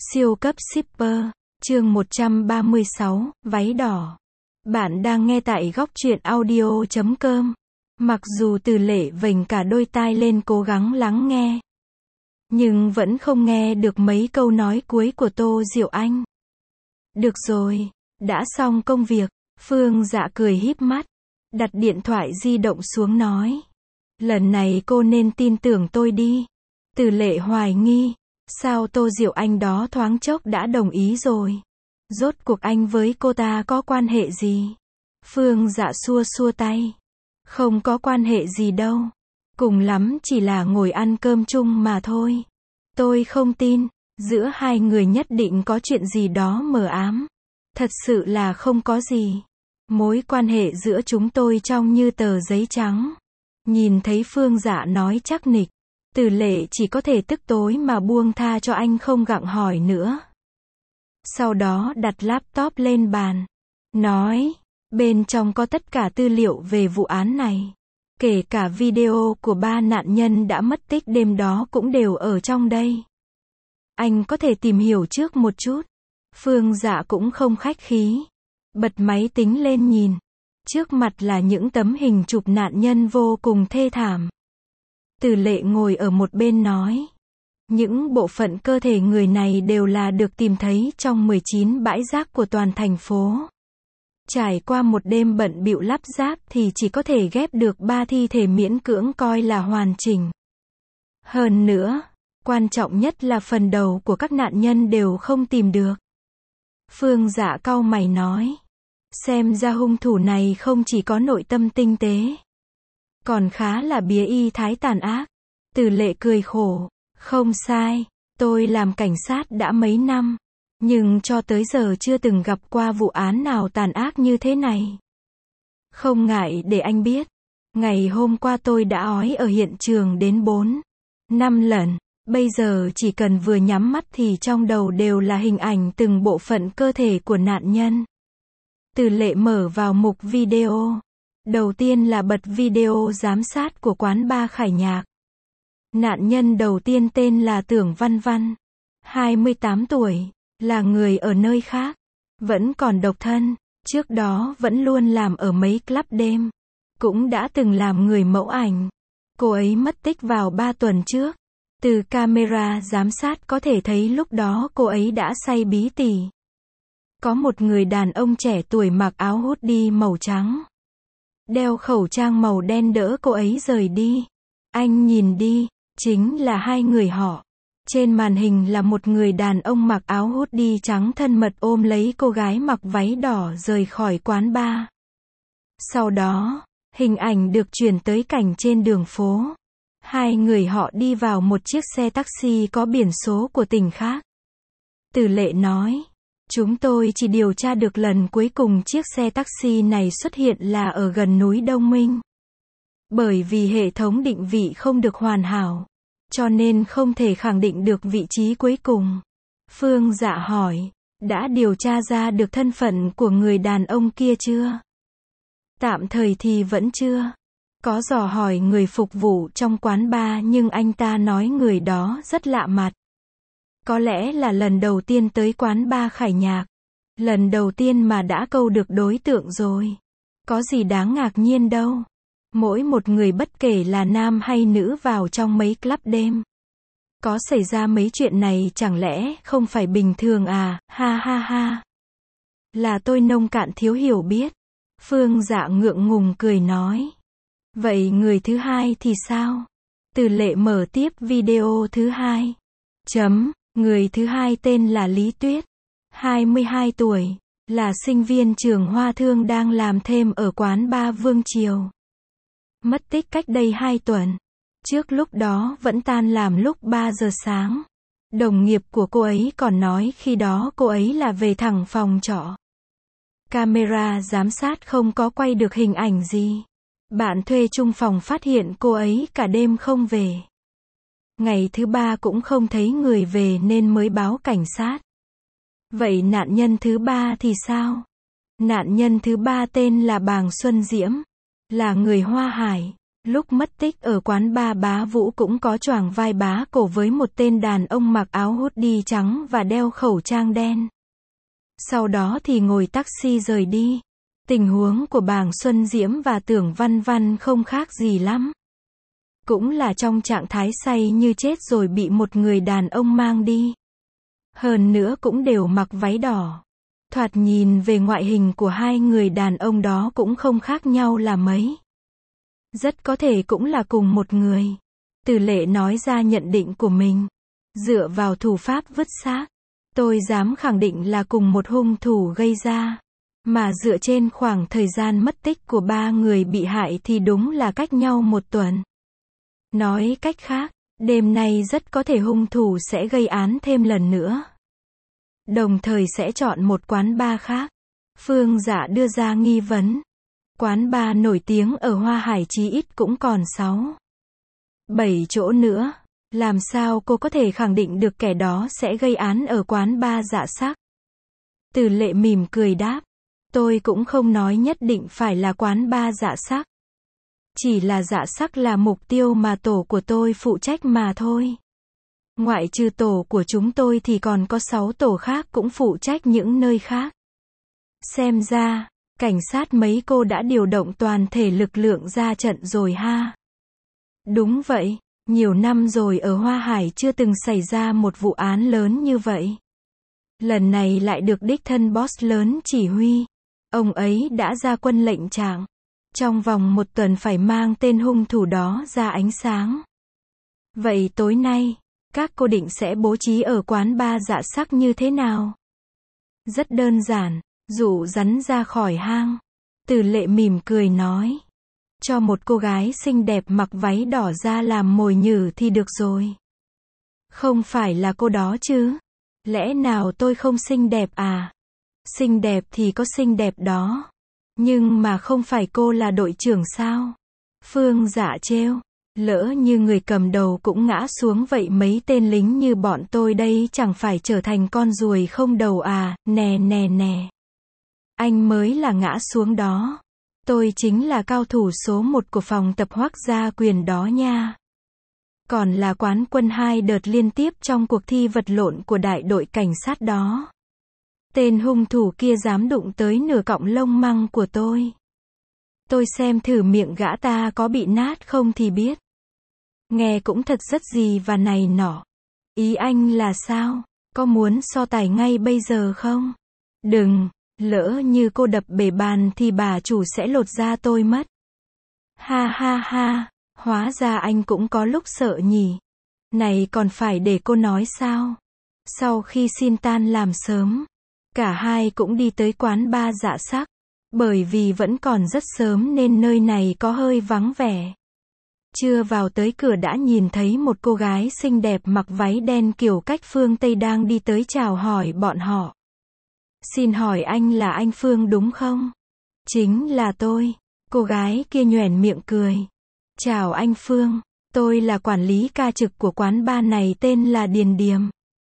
Siêu cấp shipper, chương 136, váy đỏ. Bạn đang nghe tại góc truyện audio.com. Mặc dù Từ Lệ vểnh cả đôi tai lên cố gắng lắng nghe, nhưng vẫn không nghe được mấy câu nói cuối của Tô Diệu Anh. Được rồi, đã xong công việc. Phương Dạ cười híp mắt, đặt điện thoại di động xuống nói. Lần này cô nên tin tưởng tôi đi. Từ Lệ hoài nghi, sao Tô Diệu Anh đó thoáng chốc đã đồng ý rồi? Rốt cuộc anh với cô ta có quan hệ gì? Phương Dạ xua xua tay. Không có quan hệ gì đâu. Cùng lắm chỉ là ngồi ăn cơm chung mà thôi. Tôi không tin, giữa hai người nhất định có chuyện gì đó mờ ám. Thật sự là không có gì. Mối quan hệ giữa chúng tôi trong như tờ giấy trắng. Nhìn thấy Phương Dạ nói chắc nịch, Từ Lệ chỉ có thể tức tối mà buông tha cho anh không gặng hỏi nữa. Sau đó đặt laptop lên bàn, nói, bên trong có tất cả tư liệu về vụ án này. Kể cả video của 3 nạn nhân đã mất tích đêm đó cũng đều ở trong đây. Anh có thể tìm hiểu trước một chút. Phương Dạ cũng không khách khí. Bật máy tính lên nhìn. Trước mặt là những tấm hình chụp nạn nhân vô cùng thê thảm. Từ Lệ ngồi ở một bên nói. Những bộ phận cơ thể người này đều là được tìm thấy trong 19 bãi rác của toàn thành phố. Trải qua một đêm bận bịu lắp ráp thì chỉ có thể ghép được 3 thi thể miễn cưỡng coi là hoàn chỉnh. Hơn nữa, quan trọng nhất là phần đầu của các nạn nhân đều không tìm được. Phương Dạ cau mày nói. Xem ra hung thủ này không chỉ có nội tâm tinh tế, còn khá là bía y thái tàn ác. Từ Lệ cười khổ. Không sai, tôi làm cảnh sát đã mấy năm, nhưng cho tới giờ chưa từng gặp qua vụ án nào tàn ác như thế này. Không ngại để anh biết, ngày hôm qua tôi đã ói ở hiện trường đến 4-5 lần. Bây giờ chỉ cần vừa nhắm mắt thì trong đầu đều là hình ảnh từng bộ phận cơ thể của nạn nhân. Từ Lệ mở vào mục video. Đầu tiên là bật video giám sát của quán bar Khải Nhạc. Nạn nhân đầu tiên tên là Tưởng Văn Văn, 28 tuổi, là người ở nơi khác, vẫn còn độc thân, trước đó vẫn luôn làm ở mấy club đêm, cũng đã từng làm người mẫu ảnh. Cô ấy mất tích vào 3 tuần trước. Từ camera giám sát có thể thấy lúc đó cô ấy đã say bí tỉ. Có một người đàn ông trẻ tuổi mặc áo hoodie màu trắng, đeo khẩu trang màu đen đỡ cô ấy rời đi. Anh nhìn đi, chính là hai người họ. Trên màn hình là một người đàn ông mặc áo hoodie trắng thân mật ôm lấy cô gái mặc váy đỏ rời khỏi quán bar. Sau đó, hình ảnh được chuyển tới cảnh trên đường phố. Hai người họ đi vào một chiếc xe taxi có biển số của tỉnh khác. Từ Lệ nói, chúng tôi chỉ điều tra được lần cuối cùng chiếc xe taxi này xuất hiện là ở gần núi Đông Minh. Bởi vì hệ thống định vị không được hoàn hảo, cho nên không thể khẳng định được vị trí cuối cùng. Phương Dạ hỏi, đã điều tra ra được thân phận của người đàn ông kia chưa? Tạm thời thì vẫn chưa. Có dò hỏi người phục vụ trong quán bar nhưng anh ta nói người đó rất lạ mặt. Có lẽ là lần đầu tiên tới quán bar Khải Nhạc. Lần đầu tiên mà đã câu được đối tượng rồi. Có gì đáng ngạc nhiên đâu. Mỗi một người bất kể là nam hay nữ vào trong mấy club đêm, có xảy ra mấy chuyện này chẳng lẽ không phải bình thường à, ha ha ha. Là tôi nông cạn thiếu hiểu biết. Phương Dạ ngượng ngùng cười nói. Vậy người thứ hai thì sao? Từ Lệ mở tiếp video thứ hai. Người thứ hai tên là Lý Tuyết, 22 tuổi, là sinh viên trường Hoa Thương đang làm thêm ở quán bar Vương Triều. Mất tích cách đây 2 tuần. Trước lúc đó vẫn tan làm lúc 3 giờ sáng. Đồng nghiệp của cô ấy còn nói khi đó cô ấy là về thẳng phòng trọ. Camera giám sát không có quay được hình ảnh gì. Bạn thuê chung phòng phát hiện cô ấy cả đêm không về. Ngày thứ 3 cũng không thấy người về nên mới báo cảnh sát. Vậy nạn nhân thứ 3 thì sao? Nạn nhân thứ 3 tên là Bàng Xuân Diễm, là người Hoa Hải, Lúc mất tích ở quán bar Bá Vũ cũng có choàng vai bá cổ với một tên đàn ông mặc áo hoodie trắng và đeo khẩu trang đen. Sau đó thì ngồi taxi rời đi. Tình huống của Bàng Xuân Diễm và Tưởng Văn Văn không khác gì lắm. Cũng là trong trạng thái say như chết rồi bị một người đàn ông mang đi. Hơn nữa cũng đều mặc váy đỏ. Thoạt nhìn về ngoại hình của hai người đàn ông đó cũng không khác nhau là mấy. Rất có thể cũng là cùng một người. Từ Lệ nói ra nhận định của mình. Dựa vào thủ pháp vứt xác, tôi dám khẳng định là cùng một hung thủ gây ra. Mà dựa trên khoảng thời gian mất tích của ba người bị hại thì đúng là cách nhau một tuần. Nói cách khác, đêm nay rất có thể hung thủ sẽ gây án thêm lần nữa. Đồng thời sẽ chọn một quán bar khác. Phương Dạ đưa ra nghi vấn. Quán bar nổi tiếng ở Hoa Hải chí ít cũng còn 6-7 chỗ nữa. Làm sao cô có thể khẳng định được kẻ đó sẽ gây án ở quán bar Dạ Sắc? Từ Lệ mỉm cười đáp. Tôi cũng không nói nhất định phải là quán bar Dạ Sắc. Chỉ là Dạ Sắc là mục tiêu mà tổ của tôi phụ trách mà thôi. Ngoại trừ tổ của chúng tôi thì còn có 6 tổ khác cũng phụ trách những nơi khác. Xem ra, cảnh sát mấy cô đã điều động toàn thể lực lượng ra trận rồi ha. Đúng vậy, nhiều năm rồi ở Hoa Hải chưa từng xảy ra một vụ án lớn như vậy. Lần này lại được đích thân boss lớn chỉ huy. Ông ấy đã ra quân lệnh trạng. Trong vòng 1 tuần phải mang tên hung thủ đó ra ánh sáng. Vậy tối nay, các cô định sẽ bố trí ở quán bar Dạ Sắc như thế nào? Rất đơn giản, dụ rắn ra khỏi hang. Từ Lệ mỉm cười nói. Cho một cô gái xinh đẹp mặc váy đỏ ra làm mồi nhử thì được rồi. Không phải là cô đó chứ? Lẽ nào tôi không xinh đẹp à? Xinh đẹp thì có xinh đẹp đó. Nhưng mà không phải cô là đội trưởng sao? Phương Dạ trêu. Lỡ như người cầm đầu cũng ngã xuống vậy mấy tên lính như bọn tôi đây chẳng phải trở thành con ruồi không đầu à? Nè nè nè. Anh mới là ngã xuống đó. Tôi chính là cao thủ số 1 của phòng tập Hoắc Gia Quyền đó nha. Còn là quán quân 2 đợt liên tiếp trong cuộc thi vật lộn của đại đội cảnh sát đó. Tên hung thủ kia dám đụng tới nửa cọng lông măng của tôi. Tôi xem thử miệng gã ta có bị nát không thì biết. Nghe cũng thật rất gì và này nọ. Ý anh là sao? Có muốn so tài ngay bây giờ không? Đừng, lỡ như cô đập bể bàn thì bà chủ sẽ lột da tôi mất. Ha ha ha, hóa ra anh cũng có lúc sợ nhỉ. Này còn phải để cô nói sao? Sau khi xin tan làm sớm, cả hai cũng đi tới quán bar Dạ Sắc. Bởi vì vẫn còn rất sớm nên nơi này có hơi vắng vẻ. Chưa vào tới cửa đã nhìn thấy một cô gái xinh đẹp mặc váy đen kiểu cách phương Tây đang đi tới chào hỏi bọn họ. Xin hỏi anh là anh Phương đúng không? Chính là tôi. Cô gái kia nhoẻn miệng cười. Chào anh Phương, tôi là quản lý ca trực của quán bar này tên là Điềm Điềm.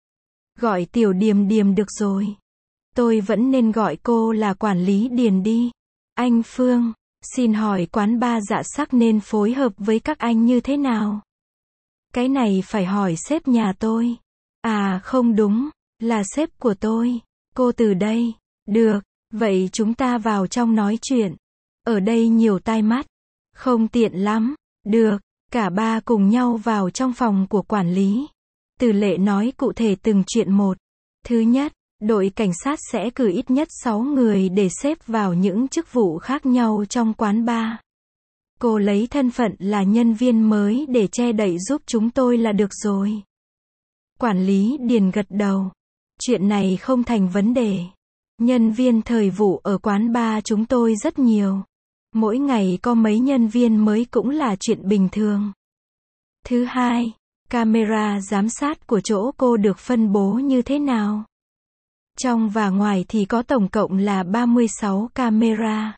Gọi tiểu Điềm Điềm được rồi. Tôi vẫn nên gọi cô là quản lý Điền đi. Anh Phương, xin hỏi quán bar Dạ Sắc nên phối hợp với các anh như thế nào? Cái này phải hỏi sếp nhà tôi. À không đúng, là sếp của tôi. Cô từ đây. Được, vậy chúng ta vào trong nói chuyện. Ở đây nhiều tai mắt. Không tiện lắm. Được, cả ba cùng nhau vào trong phòng của quản lý. Từ Lệ nói cụ thể từng chuyện một. Thứ nhất, đội cảnh sát sẽ cử ít nhất 6 người để xếp vào những chức vụ khác nhau trong quán bar. Cô lấy thân phận là nhân viên mới để che đậy giúp chúng tôi là được rồi. Quản lý Điền gật đầu. Chuyện này không thành vấn đề. Nhân viên thời vụ ở quán bar chúng tôi rất nhiều. Mỗi ngày có mấy nhân viên mới cũng là chuyện bình thường. Thứ hai, camera giám sát của chỗ cô được phân bố như thế nào? Trong và ngoài thì có tổng cộng là 36 camera.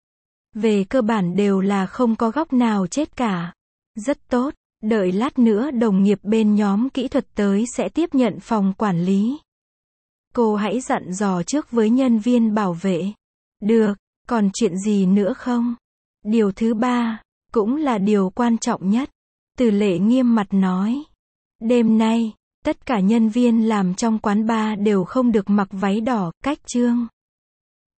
Về cơ bản đều là không có góc nào chết cả. Rất tốt, đợi lát nữa đồng nghiệp bên nhóm kỹ thuật tới sẽ tiếp nhận phòng quản lý. Cô hãy dặn dò trước với nhân viên bảo vệ. Được, còn chuyện gì nữa không? Điều thứ ba, cũng là điều quan trọng nhất. Từ Lệ nghiêm mặt nói. Đêm nay, tất cả nhân viên làm trong quán bar đều không được mặc váy đỏ, cách Trương